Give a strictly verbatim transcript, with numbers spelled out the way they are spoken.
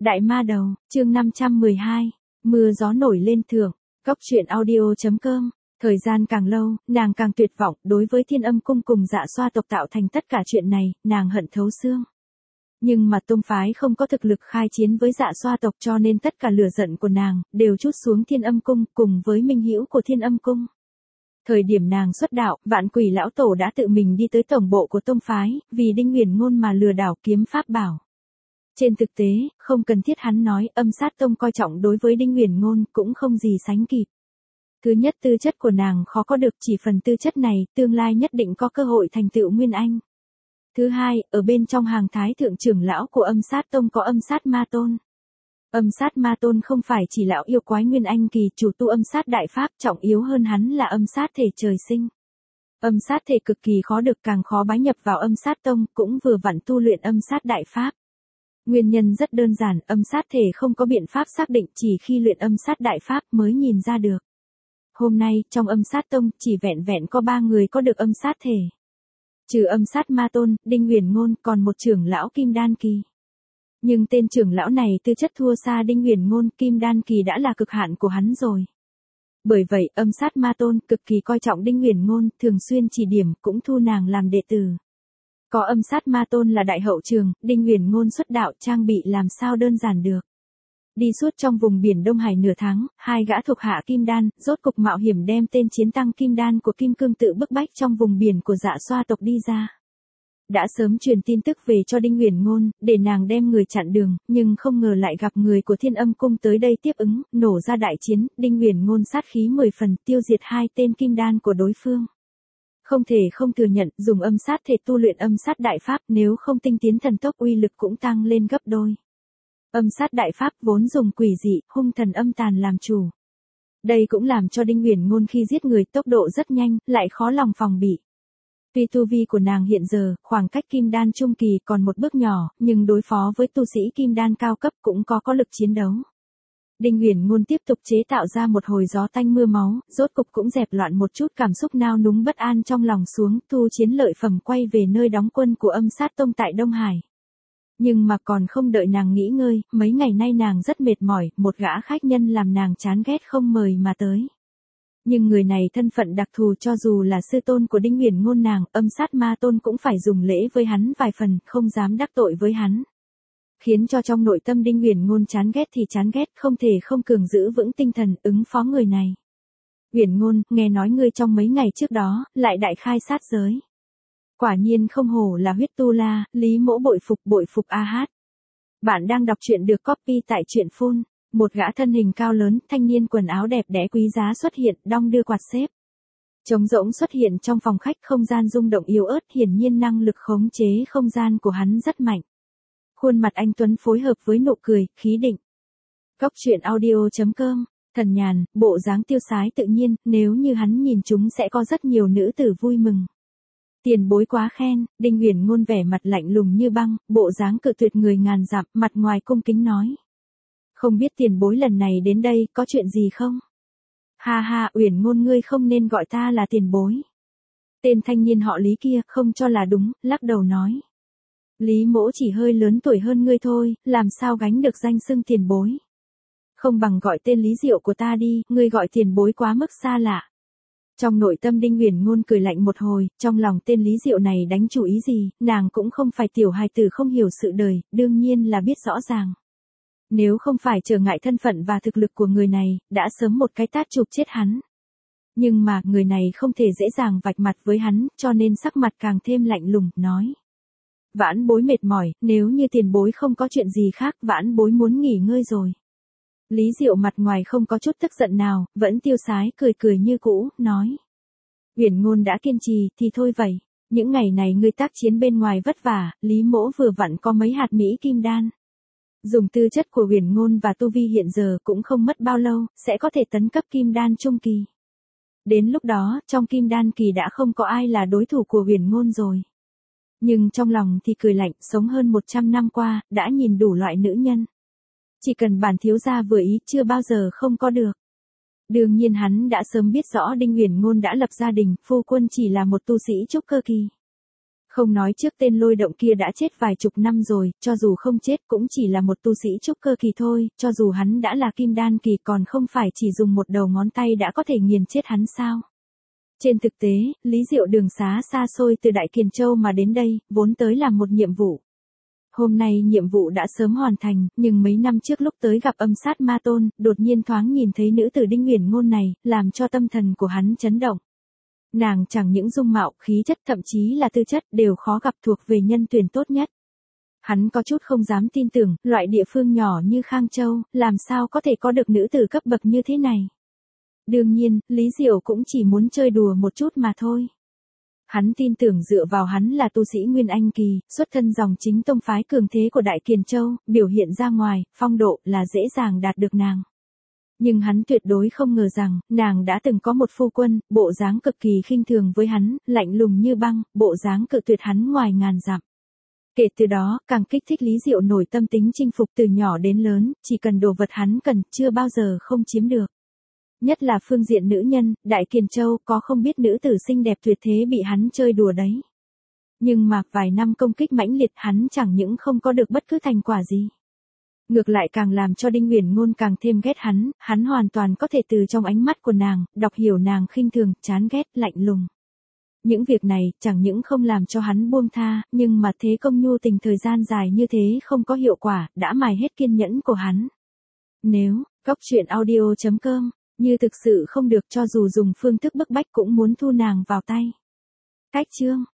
Đại ma đầu, chương năm trăm mười hai, mưa gió nổi lên thưởng, cốc truyện audio.com. Thời gian càng lâu, nàng càng tuyệt vọng, đối với Thiên Âm Cung cùng Dạ Xoa tộc tạo thành tất cả chuyện này, nàng hận thấu xương. Nhưng mà tông phái không có thực lực khai chiến với Dạ Xoa tộc, cho nên tất cả lửa giận của nàng đều trút xuống Thiên Âm Cung cùng với minh hữu của Thiên Âm Cung. Thời điểm nàng xuất đạo, Vạn Quỷ lão tổ đã tự mình đi tới tổng bộ của tông phái, vì Đinh Huyền Ngôn mà lừa đảo kiếm pháp bảo. Trên thực tế, không cần thiết hắn nói, Âm Sát Tông coi trọng đối với Đinh Huyền Ngôn cũng không gì sánh kịp. Thứ nhất, tư chất của nàng khó có được, chỉ phần tư chất này, tương lai nhất định có cơ hội thành tựu Nguyên Anh. Thứ hai, ở bên trong hàng thái thượng trưởng lão của Âm Sát Tông có Âm Sát Ma Tôn. Âm Sát Ma Tôn không phải chỉ lão yêu quái Nguyên Anh kỳ chủ tu âm sát đại pháp, trọng yếu hơn hắn là âm sát thể trời sinh. Âm sát thể cực kỳ khó được, càng khó bái nhập vào Âm Sát Tông, cũng vừa vặn tu luyện âm sát đại pháp. Nguyên nhân rất đơn giản, âm sát thể không có biện pháp xác định, chỉ khi luyện âm sát đại pháp mới nhìn ra được. Hôm nay, trong Âm Sát Tông, chỉ vẹn vẹn có ba người có được âm sát thể. Trừ Âm Sát Ma Tôn, Đinh Huyền Ngôn, còn một trưởng lão Kim Đan kỳ. Nhưng tên trưởng lão này tư chất thua xa Đinh Huyền Ngôn, Kim Đan kỳ đã là cực hạn của hắn rồi. Bởi vậy, Âm Sát Ma Tôn cực kỳ coi trọng Đinh Huyền Ngôn, thường xuyên chỉ điểm, cũng thu nàng làm đệ tử. Có Âm Sát Ma Tôn là đại hậu trường, Đinh Huyền Ngôn xuất đạo trang bị làm sao đơn giản được. Đi suốt trong vùng biển Đông Hải nửa tháng, hai gã thuộc hạ Kim Đan, rốt cục mạo hiểm đem tên chiến tăng Kim Đan của Kim Cương tự bức bách trong vùng biển của Dạ Xoa tộc đi ra. Đã sớm truyền tin tức về cho Đinh Huyền Ngôn, để nàng đem người chặn đường, nhưng không ngờ lại gặp người của Thiên Âm Cung tới đây tiếp ứng, nổ ra đại chiến, Đinh Huyền Ngôn sát khí mười phần, tiêu diệt hai tên Kim Đan của đối phương. Không thể không thừa nhận, dùng âm sát thể tu luyện âm sát đại pháp, nếu không tinh tiến thần tốc uy lực cũng tăng lên gấp đôi. Âm sát đại pháp vốn dùng quỷ dị, hung thần âm tàn làm chủ. Đây cũng làm cho Đinh Huyền Ngôn khi giết người tốc độ rất nhanh, lại khó lòng phòng bị. Tuy tu vi của nàng hiện giờ, khoảng cách Kim Đan trung kỳ còn một bước nhỏ, nhưng đối phó với tu sĩ Kim Đan cao cấp cũng có có lực chiến đấu. Đinh Huyền Ngôn tiếp tục chế tạo ra một hồi gió tanh mưa máu, rốt cục cũng dẹp loạn một chút cảm xúc nao núng bất an trong lòng xuống, thu chiến lợi phẩm quay về nơi đóng quân của Âm Sát Tông tại Đông Hải. Nhưng mà còn không đợi nàng nghỉ ngơi, mấy ngày nay nàng rất mệt mỏi, một gã khách nhân làm nàng chán ghét không mời mà tới. Nhưng người này thân phận đặc thù, cho dù là sư tôn của Đinh Huyền Ngôn nàng, Âm Sát Ma Tôn cũng phải dùng lễ với hắn vài phần, không dám đắc tội với hắn. Khiến cho trong nội tâm Đinh Huyền Ngôn chán ghét thì chán ghét, không thể không cường giữ vững tinh thần ứng phó người này. Huyền Ngôn, nghe nói ngươi trong mấy ngày trước đó, lại đại khai sát giới. Quả nhiên không hổ là huyết tu la, Lý Mỗ bội phục bội phục a hát. Bạn đang đọc truyện được copy tại truyện phun. Một gã thân hình cao lớn, thanh niên quần áo đẹp đẽ quý giá xuất hiện, đong đưa quạt xếp. Trống rỗng xuất hiện trong phòng khách, không gian rung động yếu ớt, hiển nhiên năng lực khống chế không gian của hắn rất mạnh. Khuôn mặt anh tuấn phối hợp với nụ cười, khí định. Cốc truyện audio.com, thần nhàn, bộ dáng tiêu sái tự nhiên, nếu như hắn nhìn chúng sẽ có rất nhiều nữ tử vui mừng. Tiền bối quá khen, Đinh Huyền Ngôn vẻ mặt lạnh lùng như băng, bộ dáng cự tuyệt người ngàn dặm, mặt ngoài cung kính nói. Không biết tiền bối lần này đến đây, có chuyện gì không? Ha ha, Uyển Ngôn ngươi không nên gọi ta là tiền bối. Tên thanh niên họ Lý kia, không cho là đúng, lắc đầu nói. Lý Mỗ chỉ hơi lớn tuổi hơn ngươi thôi, làm sao gánh được danh xưng tiền bối. Không bằng gọi tên Lý Diệu của ta đi, ngươi gọi tiền bối quá mức xa lạ. Trong nội tâm Đinh Huyền Ngôn cười lạnh một hồi, trong lòng tên Lý Diệu này đánh chủ ý gì, nàng cũng không phải tiểu hài tử không hiểu sự đời, đương nhiên là biết rõ ràng. Nếu không phải trở ngại thân phận và thực lực của người này, đã sớm một cái tát chụp chết hắn. Nhưng mà, người này không thể dễ dàng vạch mặt với hắn, cho nên sắc mặt càng thêm lạnh lùng, nói. Vãn bối mệt mỏi, nếu như tiền bối không có chuyện gì khác, vãn bối muốn nghỉ ngơi rồi. Lý Diệu mặt ngoài không có chút tức giận nào, vẫn tiêu sái, cười cười như cũ, nói. Huyền Ngôn đã kiên trì, thì thôi vậy. Những ngày này ngươi tác chiến bên ngoài vất vả, Lý Mỗ vừa vặn có mấy hạt Mỹ Kim Đan. Dùng tư chất của Huyền Ngôn và tu vi hiện giờ cũng không mất bao lâu, sẽ có thể tấn cấp Kim Đan trung kỳ. Đến lúc đó, trong Kim Đan kỳ đã không có ai là đối thủ của Huyền Ngôn rồi. Nhưng trong lòng thì cười lạnh, sống hơn một trăm năm qua, đã nhìn đủ loại nữ nhân. Chỉ cần bản thiếu gia vừa ý, chưa bao giờ không có được. Đương nhiên hắn đã sớm biết rõ Đinh Huyền Ngôn đã lập gia đình, phu quân chỉ là một tu sĩ trúc cơ kỳ. Không nói trước tên Lôi Động kia đã chết vài chục năm rồi, cho dù không chết cũng chỉ là một tu sĩ trúc cơ kỳ thôi, cho dù hắn đã là kim đan kỳ còn không phải chỉ dùng một đầu ngón tay đã có thể nghiền chết hắn sao. Trên thực tế, Lý Diệu đường xá xa xôi từ Đại Kiền Châu mà đến đây, vốn tới làm một nhiệm vụ. Hôm nay nhiệm vụ đã sớm hoàn thành, nhưng mấy năm trước lúc tới gặp âm sát ma tôn, đột nhiên thoáng nhìn thấy nữ tử Đinh Uyển Ngôn này, làm cho tâm thần của hắn chấn động. Nàng chẳng những dung mạo, khí chất thậm chí là tư chất đều khó gặp thuộc về nhân tuyển tốt nhất. Hắn có chút không dám tin tưởng, loại địa phương nhỏ như Khang Châu, làm sao có thể có được nữ tử cấp bậc như thế này. Đương nhiên, Lý Diệu cũng chỉ muốn chơi đùa một chút mà thôi. Hắn tin tưởng dựa vào hắn là tu sĩ Nguyên Anh kỳ, xuất thân dòng chính tông phái cường thế của Đại Kiền Châu, biểu hiện ra ngoài, phong độ là dễ dàng đạt được nàng. Nhưng hắn tuyệt đối không ngờ rằng, nàng đã từng có một phu quân, bộ dáng cực kỳ khinh thường với hắn, lạnh lùng như băng, bộ dáng cự tuyệt hắn ngoài ngàn dặm. Kể từ đó, càng kích thích Lý Diệu nổi tâm tính chinh phục từ nhỏ đến lớn, chỉ cần đồ vật hắn cần, chưa bao giờ không chiếm được. Nhất là phương diện nữ nhân, Đại Kiền Châu có không biết nữ tử xinh đẹp tuyệt thế bị hắn chơi đùa đấy. Nhưng mà vài năm công kích mãnh liệt hắn chẳng những không có được bất cứ thành quả gì. Ngược lại càng làm cho Đinh Uyển Ngôn càng thêm ghét hắn, hắn hoàn toàn có thể từ trong ánh mắt của nàng, đọc hiểu nàng khinh thường, chán ghét, lạnh lùng. Những việc này chẳng những không làm cho hắn buông tha, nhưng mà thế công nhu tình thời gian dài như thế không có hiệu quả, đã mài hết kiên nhẫn của hắn. Nếu, Cóc Truyện Audio chấm com, như thực sự không được cho dù dùng phương thức bức bách cũng muốn thu nàng vào tay. Cách chương